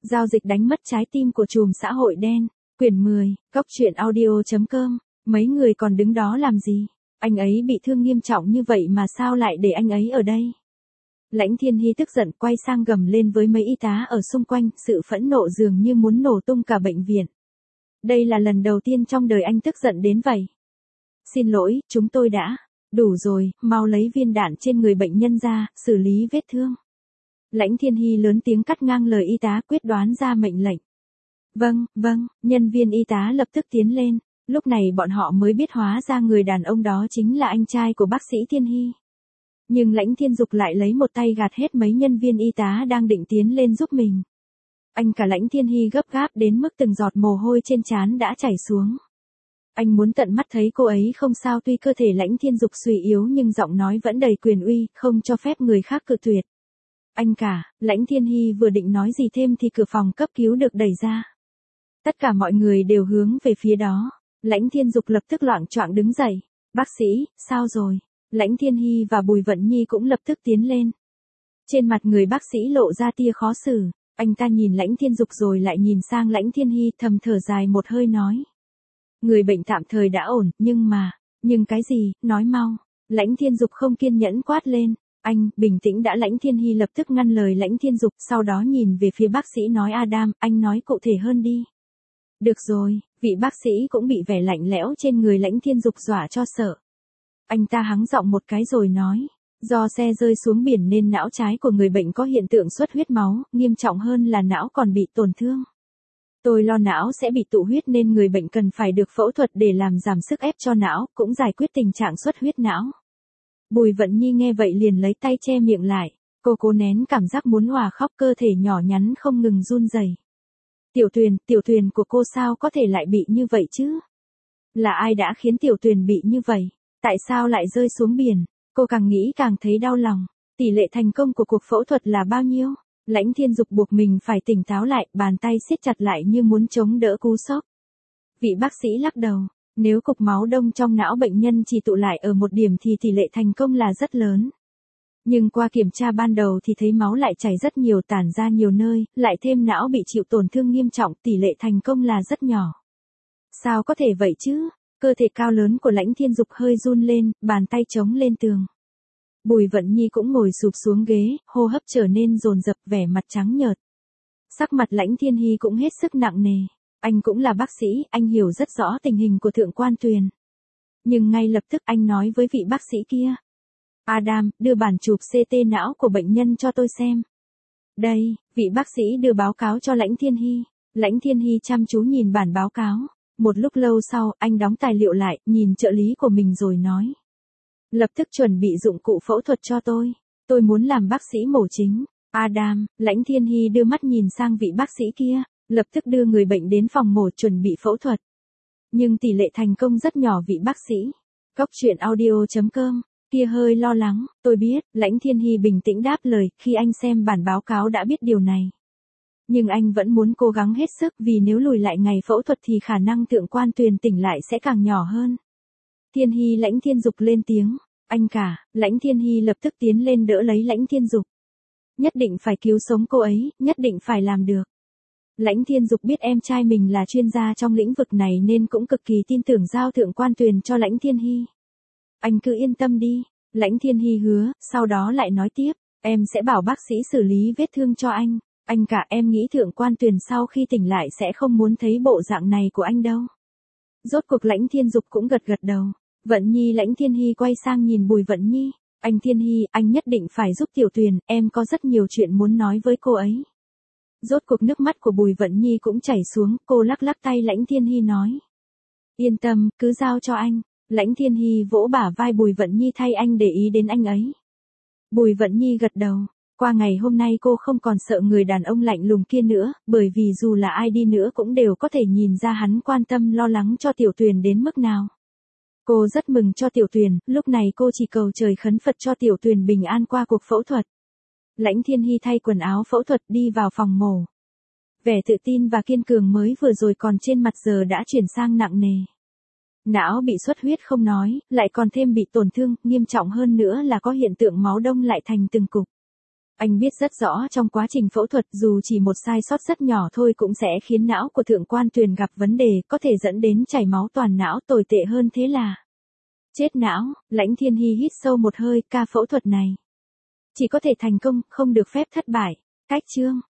Giao dịch đánh mất trái tim của trùm xã hội đen. Quyển 10, Cóc truyện audio.com. Mấy người còn đứng đó làm gì? Anh ấy bị thương nghiêm trọng như vậy mà sao lại để anh ấy ở đây? Lãnh Thiên Hy tức giận quay sang gầm lên với mấy y tá ở xung quanh, sự phẫn nộ dường như muốn nổ tung cả bệnh viện. Đây là lần đầu tiên trong đời anh tức giận đến vậy. Xin lỗi, chúng tôi đã. Đủ rồi, mau lấy viên đạn trên người bệnh nhân ra, xử lý vết thương. Lãnh Thiên Hy lớn tiếng cắt ngang lời y tá quyết đoán ra mệnh lệnh. Vâng, nhân viên y tá lập tức tiến lên. Lúc này bọn họ mới biết hóa ra người đàn ông đó chính là anh trai của bác sĩ Thiên Hy. Nhưng Lãnh Thiên Dục lại lấy một tay gạt hết mấy nhân viên y tá đang định tiến lên giúp mình. Anh cả Lãnh Thiên Hy gấp gáp đến mức từng giọt mồ hôi trên trán đã chảy xuống. Anh muốn tận mắt thấy cô ấy không sao, tuy cơ thể Lãnh Thiên Dục suy yếu nhưng giọng nói vẫn đầy quyền uy, không cho phép người khác cự tuyệt. Anh cả, Lãnh Thiên Hy vừa định nói gì thêm thì cửa phòng cấp cứu được đẩy ra. Tất cả mọi người đều hướng về phía đó. Lãnh Thiên Dục lập tức loạng choạng đứng dậy. Bác sĩ, sao rồi? Lãnh Thiên Hy và Bùi Vận Nhi cũng lập tức tiến lên. Trên mặt người bác sĩ lộ ra tia khó xử. Anh ta nhìn Lãnh Thiên Dục rồi lại nhìn sang Lãnh Thiên Hy, thầm thở dài một hơi nói. Người bệnh tạm thời đã ổn, nhưng cái gì, nói mau. Lãnh Thiên Dục không kiên nhẫn quát lên. Anh, bình tĩnh đã. Lãnh Thiên Hy lập tức ngăn lời Lãnh Thiên Dục, sau đó nhìn về phía bác sĩ nói Adam, anh nói cụ thể hơn đi. Được rồi, vị bác sĩ cũng bị vẻ lạnh lẽo trên người Lãnh Thiên Dục dọa cho sợ. Anh ta hắng giọng một cái rồi nói, do xe rơi xuống biển nên não trái của người bệnh có hiện tượng xuất huyết máu, nghiêm trọng hơn là não còn bị tổn thương. Tôi lo não sẽ bị tụ huyết nên người bệnh cần phải được phẫu thuật để làm giảm sức ép cho não, cũng giải quyết tình trạng xuất huyết não. Bùi Vận Nhi nghe vậy liền lấy tay che miệng lại, cô cố nén cảm giác muốn òa khóc, cơ thể nhỏ nhắn không ngừng run rẩy. Tiểu Tuyền của cô sao có thể lại bị như vậy chứ? Là ai đã khiến Tiểu Tuyền bị như vậy? Tại sao lại rơi xuống biển? Cô càng nghĩ càng thấy đau lòng. Tỷ lệ thành công của cuộc phẫu thuật là bao nhiêu? Lãnh Thiên Dục buộc mình phải tỉnh táo lại, bàn tay siết chặt lại như muốn chống đỡ cú sốc. Vị bác sĩ lắc đầu. Nếu cục máu đông trong não bệnh nhân chỉ tụ lại ở một điểm thì tỷ lệ thành công là rất lớn. Nhưng qua kiểm tra ban đầu thì thấy máu lại chảy rất nhiều, tản ra nhiều nơi, lại thêm não bị chịu tổn thương nghiêm trọng, tỷ lệ thành công là rất nhỏ. Sao có thể vậy chứ? Cơ thể cao lớn của Lãnh Thiên Dục hơi run lên, bàn tay chống lên tường. Bùi Vận Nhi cũng ngồi sụp xuống ghế, hô hấp trở nên dồn dập, vẻ mặt trắng nhợt. Sắc mặt Lãnh Thiên Hy cũng hết sức nặng nề. Anh cũng là bác sĩ, anh hiểu rất rõ tình hình của Thượng Quan Tuyền. Nhưng ngay lập tức anh nói với vị bác sĩ kia. Adam, đưa bản chụp CT não của bệnh nhân cho tôi xem. Đây, vị bác sĩ đưa báo cáo cho Lãnh Thiên Hy. Lãnh Thiên Hy chăm chú nhìn bản báo cáo. Một lúc lâu sau, anh đóng tài liệu lại, nhìn trợ lý của mình rồi nói. Lập tức chuẩn bị dụng cụ phẫu thuật cho tôi. Tôi muốn làm bác sĩ mổ chính. Adam, Lãnh Thiên Hy đưa mắt nhìn sang vị bác sĩ kia. Lập tức đưa người bệnh đến phòng mổ chuẩn bị phẫu thuật. Nhưng tỷ lệ thành công rất nhỏ vị bác sĩ. Cóc truyện audio.com. Kia hơi lo lắng, tôi biết, Lãnh Thiên Hy bình tĩnh đáp lời, khi anh xem bản báo cáo đã biết điều này. Nhưng anh vẫn muốn cố gắng hết sức, vì nếu lùi lại ngày phẫu thuật thì khả năng Thượng Quan Tuyền tỉnh lại sẽ càng nhỏ hơn. Thiên Hy. Lãnh Thiên Dục lên tiếng. Anh cả. Lãnh Thiên Hy lập tức tiến lên đỡ lấy Lãnh Thiên Dục. Nhất định phải cứu sống cô ấy, nhất định phải làm được. Lãnh Thiên Dục biết em trai mình là chuyên gia trong lĩnh vực này nên cũng cực kỳ tin tưởng giao Thượng Quan Tuyền cho Lãnh Thiên Hy. Anh cứ yên tâm đi. Lãnh Thiên Hy hứa, sau đó lại nói tiếp, em sẽ bảo bác sĩ xử lý vết thương cho anh. Anh cả, em nghĩ Thượng Quan Tuyền sau khi tỉnh lại sẽ không muốn thấy bộ dạng này của anh đâu. Rốt cuộc Lãnh Thiên Dục cũng gật đầu. Vận Nhi. Lãnh Thiên Hy quay sang nhìn Bùi Vận Nhi. Anh Thiên Hy, anh nhất định phải giúp Tiểu Tuyền, em có rất nhiều chuyện muốn nói với cô ấy. Rốt cuộc nước mắt của Bùi Vận Nhi cũng chảy xuống, cô lắc lắc tay Lãnh Thiên Hy nói. Yên tâm, cứ giao cho anh. Lãnh Thiên Hy vỗ bả vai Bùi Vận Nhi thay anh để ý đến anh ấy. Bùi Vận Nhi gật đầu. Qua ngày hôm nay cô không còn sợ người đàn ông lạnh lùng kia nữa, bởi vì dù là ai đi nữa cũng đều có thể nhìn ra hắn quan tâm lo lắng cho Tiểu Tuyền đến mức nào. Cô rất mừng cho Tiểu Tuyền, lúc này cô chỉ cầu trời khấn Phật cho Tiểu Tuyền bình an qua cuộc phẫu thuật. Lãnh Thiên Hy thay quần áo phẫu thuật đi vào phòng mổ. Vẻ tự tin và kiên cường mới vừa rồi còn trên mặt giờ đã chuyển sang nặng nề. Não bị xuất huyết không nói, lại còn thêm bị tổn thương, nghiêm trọng hơn nữa là có hiện tượng máu đông lại thành từng cục. Anh biết rất rõ trong quá trình phẫu thuật dù chỉ một sai sót rất nhỏ thôi cũng sẽ khiến não của Thượng quan Tuyền gặp vấn đề, có thể dẫn đến chảy máu toàn não, tồi tệ hơn thế là chết não. Lãnh Thiên Hy hít sâu một hơi, ca phẫu thuật này chỉ có thể thành công, không được phép thất bại. Cách chương